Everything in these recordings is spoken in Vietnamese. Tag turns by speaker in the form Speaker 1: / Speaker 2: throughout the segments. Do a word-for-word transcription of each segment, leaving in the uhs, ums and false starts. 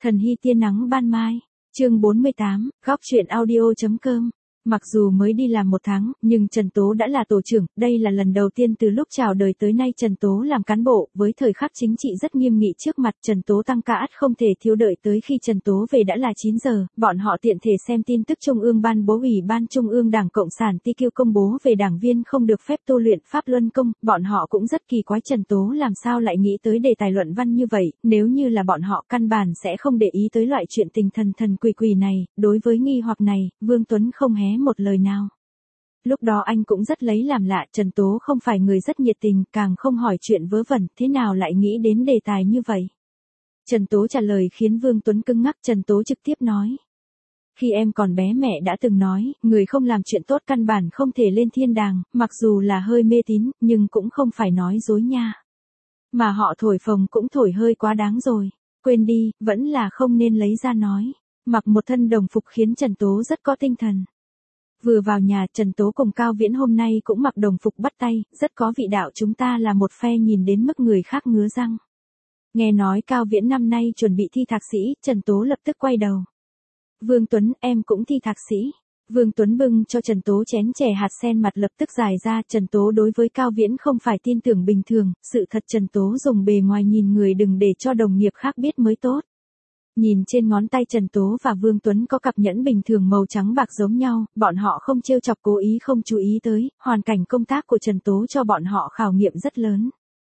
Speaker 1: Thần hy tia nắng ban mai. Chương bốn mươi tám, góc truyện audio.com. Mặc dù mới đi làm một tháng, nhưng Trần Tố đã là tổ trưởng, đây là lần đầu tiên từ lúc chào đời tới nay Trần Tố làm cán bộ, với thời khắc chính trị rất nghiêm nghị trước mặt Trần Tố tăng ca ắt không thể thiếu, đợi tới khi Trần Tố về đã là chín giờ, bọn họ tiện thể xem tin tức Trung ương Ban bố Ủy ban Trung ương Đảng Cộng sản tê quy công bố về đảng viên không được phép tu luyện Pháp Luân Công, bọn họ cũng rất kỳ quái Trần Tố làm sao lại nghĩ tới đề tài luận văn như vậy, nếu như là bọn họ căn bản sẽ không để ý tới loại chuyện tình thần thần quỷ quỷ này, đối với nghi hoặc này, Vương Tuấn không hé một lời nào. Lúc đó anh cũng rất lấy làm lạ, Trần Tố không phải người rất nhiệt tình, càng không hỏi chuyện vớ vẩn, thế nào lại nghĩ đến đề tài như vậy. Trần Tố trả lời khiến Vương Tuấn cứng ngắc, Trần Tố trực tiếp nói. Khi em còn bé mẹ đã từng nói, người không làm chuyện tốt căn bản không thể lên thiên đàng, mặc dù là hơi mê tín, nhưng cũng không phải nói dối nha. Mà họ thổi phồng cũng thổi hơi quá đáng rồi, quên đi, vẫn là không nên lấy ra nói. Mặc một thân đồng phục khiến Trần Tố rất có tinh thần. Vừa vào nhà, Trần Tố cùng Cao Viễn hôm nay cũng mặc đồng phục bắt tay, rất có vị đạo, chúng ta là một phe nhìn đến mức người khác ngứa răng. Nghe nói Cao Viễn năm nay chuẩn bị thi thạc sĩ, Trần Tố lập tức quay đầu. Vương Tuấn, em cũng thi thạc sĩ. Vương Tuấn bưng cho Trần Tố chén chè hạt sen, mặt lập tức dài ra, Trần Tố đối với Cao Viễn không phải tin tưởng bình thường, sự thật Trần Tố dùng bề ngoài nhìn người đừng để cho đồng nghiệp khác biết mới tốt. Nhìn trên ngón tay Trần Tố và Vương Tuấn có cặp nhẫn bình thường màu trắng bạc giống nhau, bọn họ không trêu chọc cố ý không chú ý tới, hoàn cảnh công tác của Trần Tố cho bọn họ khảo nghiệm rất lớn.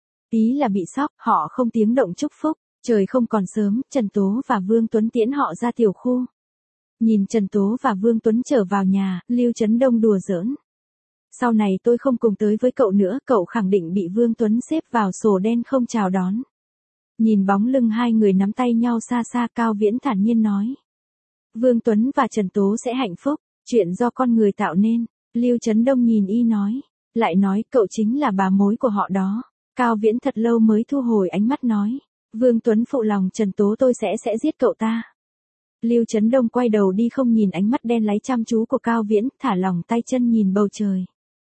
Speaker 1: Ý là bị sốc, họ không tiếng động chúc phúc, trời không còn sớm, Trần Tố và Vương Tuấn tiễn họ ra tiểu khu. Nhìn Trần Tố và Vương Tuấn trở vào nhà, Lưu Trấn Đông đùa giỡn. Sau này tôi không cùng tới với cậu nữa, cậu khẳng định bị Vương Tuấn xếp vào sổ đen không chào đón. Nhìn bóng lưng hai người nắm tay nhau xa xa, Cao Viễn thản nhiên nói. Vương Tuấn và Trần Tố sẽ hạnh phúc, chuyện do con người tạo nên. Lưu Trấn Đông nhìn y nói. Lại nói cậu chính là bà mối của họ đó. Cao Viễn thật lâu mới thu hồi ánh mắt nói. Vương Tuấn phụ lòng Trần Tố tôi sẽ sẽ giết cậu ta. Lưu Trấn Đông quay đầu đi không nhìn ánh mắt đen láy chăm chú của Cao Viễn, thả lỏng tay chân nhìn bầu trời.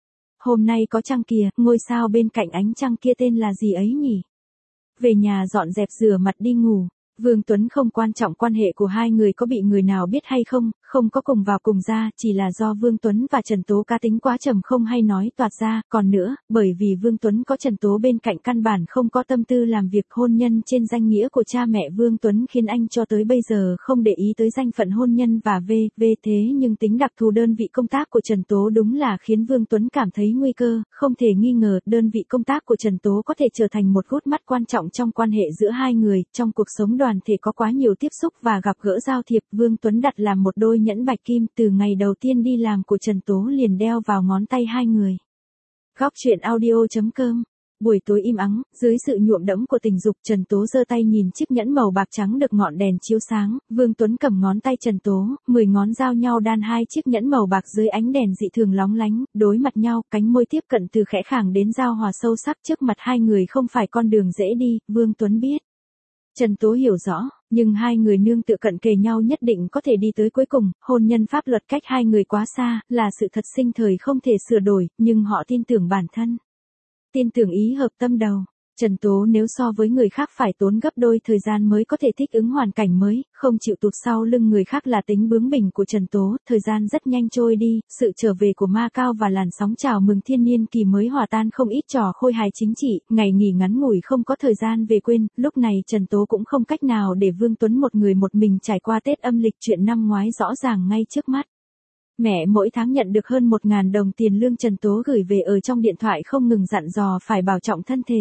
Speaker 1: Hôm nay có trăng kìa, ngôi sao bên cạnh ánh trăng kia tên là gì ấy nhỉ? Về nhà dọn dẹp rửa mặt đi ngủ. Vương Tuấn không quan trọng quan hệ của hai người có bị người nào biết hay không, không có cùng vào cùng ra, chỉ là do Vương Tuấn và Trần Tố cá tính quá trầm không hay nói toạc ra, còn nữa, bởi vì Vương Tuấn có Trần Tố bên cạnh căn bản không có tâm tư làm việc hôn nhân trên danh nghĩa của cha mẹ Vương Tuấn khiến anh cho tới bây giờ không để ý tới danh phận hôn nhân và v, v thế nhưng tính đặc thù đơn vị công tác của Trần Tố đúng là khiến Vương Tuấn cảm thấy nguy cơ, không thể nghi ngờ đơn vị công tác của Trần Tố có thể trở thành một gút mắt quan trọng trong quan hệ giữa hai người, trong cuộc sống đoàn thể có quá nhiều tiếp xúc và gặp gỡ giao thiệp, Vương Tuấn đặt làm một đôi nhẫn bạch kim từ ngày đầu tiên đi làm của Trần Tố liền đeo vào ngón tay hai người. Góc truyện audio.com. Buổi tối im ắng, dưới sự nhuộm đẫm của tình dục, Trần Tố giơ tay nhìn chiếc nhẫn màu bạc trắng được ngọn đèn chiếu sáng, Vương Tuấn cầm ngón tay Trần Tố, mười ngón giao nhau đan hai chiếc nhẫn màu bạc dưới ánh đèn dị thường lóng lánh, đối mặt nhau, cánh môi tiếp cận từ khẽ khàng đến giao hòa sâu sắc, trước mặt hai người không phải con đường dễ đi, Vương Tuấn biết. Trần Tố hiểu rõ, nhưng hai người nương tựa cận kề nhau nhất định có thể đi tới cuối cùng, hôn nhân pháp luật cách hai người quá xa, là sự thật sinh thời không thể sửa đổi, nhưng họ tin tưởng bản thân. Tin tưởng ý hợp tâm đầu. Trần Tố nếu so với người khác phải tốn gấp đôi thời gian mới có thể thích ứng hoàn cảnh mới, không chịu tụt sau lưng người khác là tính bướng bỉnh của Trần Tố, thời gian rất nhanh trôi đi, sự trở về của Ma Cao và làn sóng chào mừng thiên niên kỳ mới hòa tan không ít trò khôi hài chính trị, ngày nghỉ ngắn ngủi không có thời gian về quên, lúc này Trần Tố cũng không cách nào để Vương Tuấn một người một mình trải qua Tết âm lịch, chuyện năm ngoái rõ ràng ngay trước mắt. Mẹ mỗi tháng nhận được hơn một nghìn đồng tiền lương, Trần Tố gửi về ở trong điện thoại không ngừng dặn dò phải bảo trọng thân thể.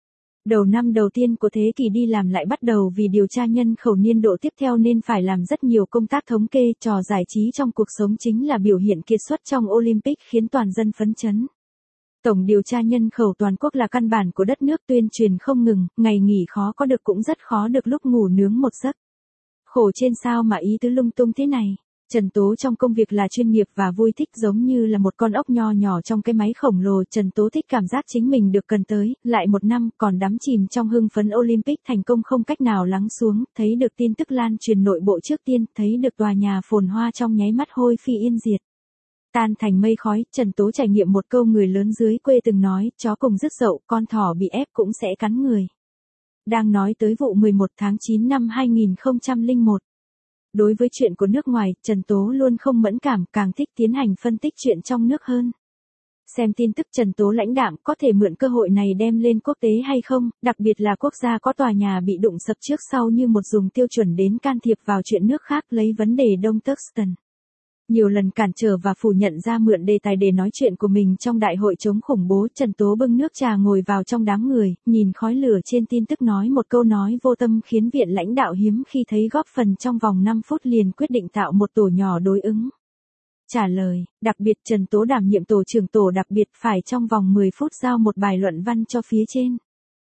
Speaker 1: Đầu năm đầu tiên của thế kỷ đi làm lại bắt đầu vì điều tra nhân khẩu niên độ tiếp theo nên phải làm rất nhiều công tác thống kê, trò giải trí trong cuộc sống chính là biểu hiện kiệt xuất trong Olympic khiến toàn dân phấn chấn. Tổng điều tra nhân khẩu toàn quốc là căn bản của đất nước, tuyên truyền không ngừng, ngày nghỉ khó có được cũng rất khó được lúc ngủ nướng một giấc. Khổ trên sao mà ý tứ lung tung thế này. Trần Tố trong công việc là chuyên nghiệp và vui thích giống như là một con ốc nho nhỏ trong cái máy khổng lồ, Trần Tố thích cảm giác chính mình được cần tới, lại một năm còn đắm chìm trong hưng phấn Olympic thành công không cách nào lắng xuống, thấy được tin tức lan truyền nội bộ trước tiên, thấy được tòa nhà phồn hoa trong nháy mắt hôi phi yên diệt. Tan thành mây khói, Trần Tố trải nghiệm một câu người lớn dưới quê từng nói, chó cùng rứt dậu, con thỏ bị ép cũng sẽ cắn người. Đang nói tới vụ mười một tháng chín năm hai nghìn không trăm lẻ một. Đối với chuyện của nước ngoài, Trần Tố luôn không mẫn cảm, càng thích tiến hành phân tích chuyện trong nước hơn. Xem tin tức Trần Tố lãnh đạm có thể mượn cơ hội này đem lên quốc tế hay không, đặc biệt là quốc gia có tòa nhà bị đụng sập trước sau như một dùng tiêu chuẩn đến can thiệp vào chuyện nước khác lấy vấn đề Đông Turkestan. Nhiều lần cản trở và phủ nhận ra mượn đề tài để nói chuyện của mình trong đại hội chống khủng bố, Trần Tố bưng nước trà ngồi vào trong đám người, nhìn khói lửa trên tin tức nói một câu nói vô tâm khiến viện lãnh đạo hiếm khi thấy góp phần trong vòng năm phút liền quyết định tạo một tổ nhỏ đối ứng. Trả lời, đặc biệt Trần Tố đảm nhiệm tổ trưởng tổ đặc biệt phải trong vòng mười phút giao một bài luận văn cho phía trên.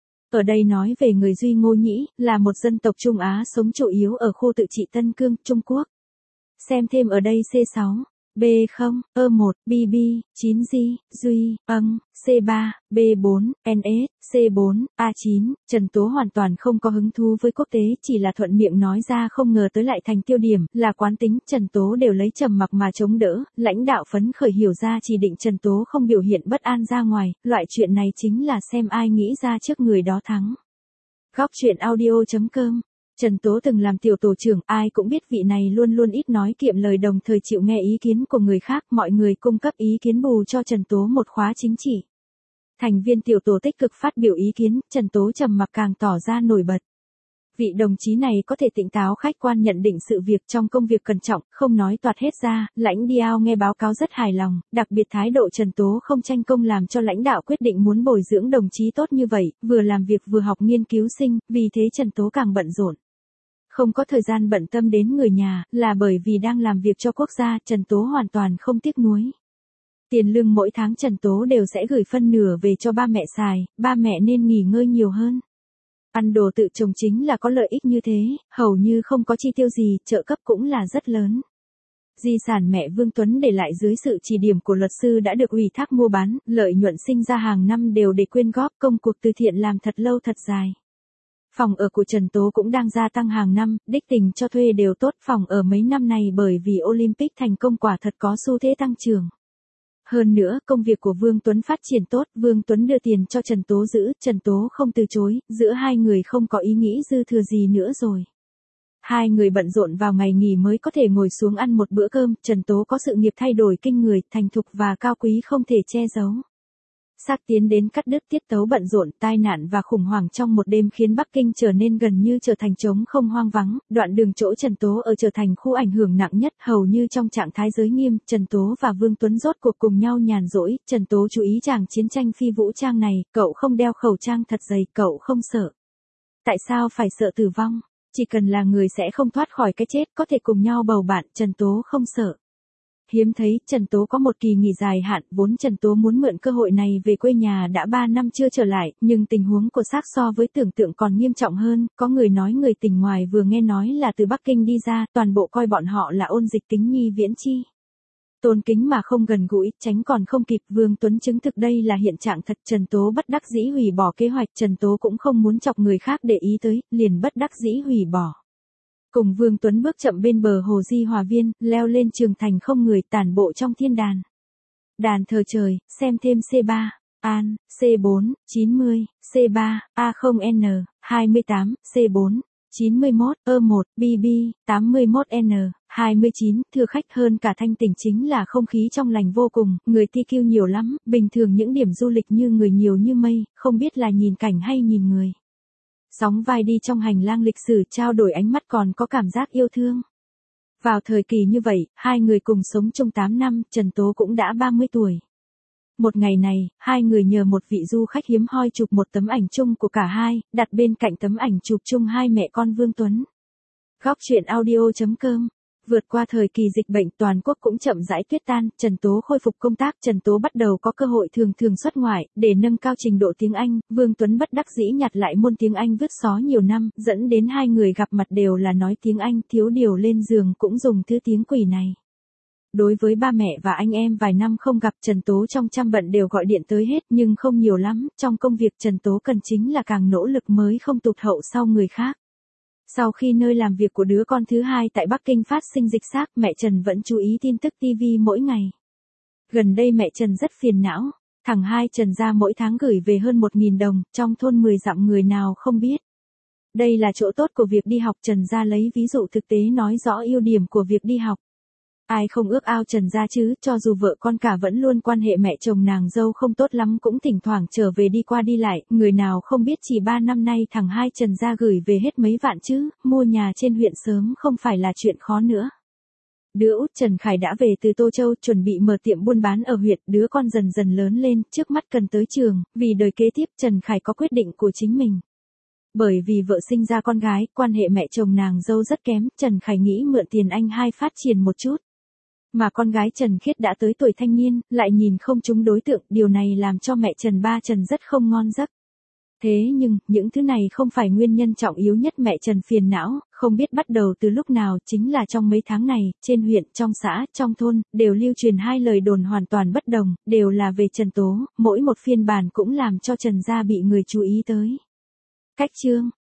Speaker 1: Ở đây nói về người Duy Ngô Nhĩ, là một dân tộc Trung Á sống chủ yếu ở khu tự trị Tân Cương, Trung Quốc. Xem thêm ở đây C sáu, B không, E một, B B, chín G, Duy, Âng, C ba, B bốn, N S, C bốn, A chín, Trần Tố hoàn toàn không có hứng thú với quốc tế, chỉ là thuận miệng nói ra không ngờ tới lại thành tiêu điểm, là quán tính, Trần Tố đều lấy trầm mặc mà chống đỡ, lãnh đạo phấn khởi hiểu ra chỉ định Trần Tố không biểu hiện bất an ra ngoài, loại chuyện này chính là xem ai nghĩ ra trước người đó thắng. Góc truyện audio chấm com. Trần Tố từng làm tiểu tổ trưởng, ai cũng biết vị này luôn luôn ít nói kiệm lời đồng thời chịu nghe ý kiến của người khác, mọi người cung cấp ý kiến bù cho Trần Tố một khóa chính trị. Thành viên tiểu tổ tích cực phát biểu ý kiến, Trần Tố trầm mặc càng tỏ ra nổi bật. Vị đồng chí này có thể tỉnh táo khách quan nhận định sự việc trong công việc cẩn trọng, không nói toạc hết ra, lãnh Diao nghe báo cáo rất hài lòng, đặc biệt thái độ Trần Tố không tranh công làm cho lãnh đạo quyết định muốn bồi dưỡng đồng chí tốt như vậy, vừa làm việc vừa học nghiên cứu sinh, vì thế Trần Tố càng bận rộn. Không có thời gian bận tâm đến người nhà, là bởi vì đang làm việc cho quốc gia, Trần Tố hoàn toàn không tiếc nuối. Tiền lương mỗi tháng Trần Tố đều sẽ gửi phân nửa về cho ba mẹ xài, ba mẹ nên nghỉ ngơi nhiều hơn. Ăn đồ tự trồng chính là có lợi ích như thế, hầu như không có chi tiêu gì, trợ cấp cũng là rất lớn. Di sản mẹ Vương Tuấn để lại dưới sự chỉ điểm của luật sư đã được ủy thác mua bán, lợi nhuận sinh ra hàng năm đều để quyên góp, công cuộc từ thiện làm thật lâu thật dài. Phòng ở của Trần Tố cũng đang gia tăng hàng năm, đích tình cho thuê đều tốt, phòng ở mấy năm này bởi vì Olympic thành công quả thật có xu thế tăng trưởng. Hơn nữa, công việc của Vương Tuấn phát triển tốt, Vương Tuấn đưa tiền cho Trần Tố giữ, Trần Tố không từ chối, giữa hai người không có ý nghĩ dư thừa gì nữa rồi. Hai người bận rộn vào ngày nghỉ mới có thể ngồi xuống ăn một bữa cơm, Trần Tố có sự nghiệp thay đổi kinh người, thành thục và cao quý không thể che giấu. Sắp tiến đến cắt đứt tiết tấu bận rộn, tai nạn và khủng hoảng trong một đêm khiến Bắc Kinh trở nên gần như trở thành trống không hoang vắng, đoạn đường chỗ Trần Tố ở trở thành khu ảnh hưởng nặng nhất, hầu như trong trạng thái giới nghiêm, Trần Tố và Vương Tuấn rốt cuộc cùng nhau nhàn rỗi, Trần Tố chú ý chàng chiến tranh phi vũ trang này, cậu không đeo khẩu trang thật dày, cậu không sợ. Tại sao phải sợ tử vong? Chỉ cần là người sẽ không thoát khỏi cái chết, có thể cùng nhau bầu bạn, Trần Tố không sợ. Hiếm thấy, Trần Tố có một kỳ nghỉ dài hạn, vốn Trần Tố muốn mượn cơ hội này về quê nhà đã ba năm chưa trở lại, nhưng tình huống của xác so với tưởng tượng còn nghiêm trọng hơn, có người nói người tỉnh ngoài vừa nghe nói là từ Bắc Kinh đi ra, toàn bộ coi bọn họ là ôn dịch kính nhi viễn chi. Tôn kính mà không gần gũi, tránh còn không kịp, Vương Tuấn chứng thực đây là hiện trạng thật, Trần Tố bất đắc dĩ hủy bỏ kế hoạch, Trần Tố cũng không muốn chọc người khác để ý tới, liền bất đắc dĩ hủy bỏ. Cùng Vương Tuấn bước chậm bên bờ hồ Di Hòa Viên, leo lên trường thành không người, tản bộ trong thiên đàn. Đàn thờ trời, xem thêm C ba, An, C bốn, chín mươi, C ba, A không N, hai mươi tám, C bốn, chín mươi mốt, E một, B B, tám mươi mốt N, hai mươi chín, thưa khách hơn cả thanh tỉnh chính là không khí trong lành vô cùng, người ti kiu nhiều lắm, bình thường những điểm du lịch như người nhiều như mây, không biết là nhìn cảnh hay nhìn người. Sóng vai đi trong hành lang lịch sử trao đổi ánh mắt còn có cảm giác yêu thương. Vào thời kỳ như vậy, hai người cùng sống chung tám năm, Trần Tố cũng đã ba mươi tuổi. Một ngày này, hai người nhờ một vị du khách hiếm hoi chụp một tấm ảnh chung của cả hai, đặt bên cạnh tấm ảnh chụp chung hai mẹ con Vương Tuấn. Góc truyện audio chấm com. Vượt qua thời kỳ dịch bệnh toàn quốc cũng chậm rãi tuyết tan, Trần Tố khôi phục công tác, Trần Tố bắt đầu có cơ hội thường thường xuất ngoại, để nâng cao trình độ tiếng Anh, Vương Tuấn bất đắc dĩ nhặt lại môn tiếng Anh vứt xó nhiều năm, dẫn đến hai người gặp mặt đều là nói tiếng Anh, thiếu điều lên giường cũng dùng thứ tiếng quỷ này. Đối với ba mẹ và anh em vài năm không gặp, Trần Tố trong trăm bận đều gọi điện tới hết nhưng không nhiều lắm, trong công việc Trần Tố cần chính là càng nỗ lực mới không tụt hậu sau người khác. Sau khi nơi làm việc của đứa con thứ hai tại Bắc Kinh phát sinh dịch xác, mẹ Trần vẫn chú ý tin tức ti vi mỗi ngày. Gần đây mẹ Trần rất phiền não, thằng hai Trần ra mỗi tháng gửi về hơn một nghìn đồng, trong thôn mười dặm người nào không biết. Đây là chỗ tốt của việc đi học, Trần Gia lấy ví dụ thực tế nói rõ ưu điểm của việc đi học. Ai không ước ao Trần Gia chứ, cho dù vợ con cả vẫn luôn quan hệ mẹ chồng nàng dâu không tốt lắm cũng thỉnh thoảng trở về đi qua đi lại, người nào không biết chỉ ba năm nay thằng hai Trần Gia gửi về hết mấy vạn chứ, mua nhà trên huyện sớm không phải là chuyện khó nữa. Đứa út Trần Khải đã về từ Tô Châu chuẩn bị mở tiệm buôn bán ở huyện, đứa con dần dần lớn lên, trước mắt cần tới trường, vì đời kế tiếp Trần Khải có quyết định của chính mình. Bởi vì vợ sinh ra con gái, quan hệ mẹ chồng nàng dâu rất kém, Trần Khải nghĩ mượn tiền anh hai phát triển một chút. Mà con gái Trần Khiết đã tới tuổi thanh niên, lại nhìn không trúng đối tượng, điều này làm cho mẹ Trần ba Trần rất không ngon giấc. Thế nhưng, những thứ này không phải nguyên nhân trọng yếu nhất mẹ Trần phiền não, không biết bắt đầu từ lúc nào, chính là trong mấy tháng này, trên huyện, trong xã, trong thôn, đều lưu truyền hai lời đồn hoàn toàn bất đồng, đều là về Trần Tố, mỗi một phiên bản cũng làm cho Trần gia bị người chú ý tới. Cách chương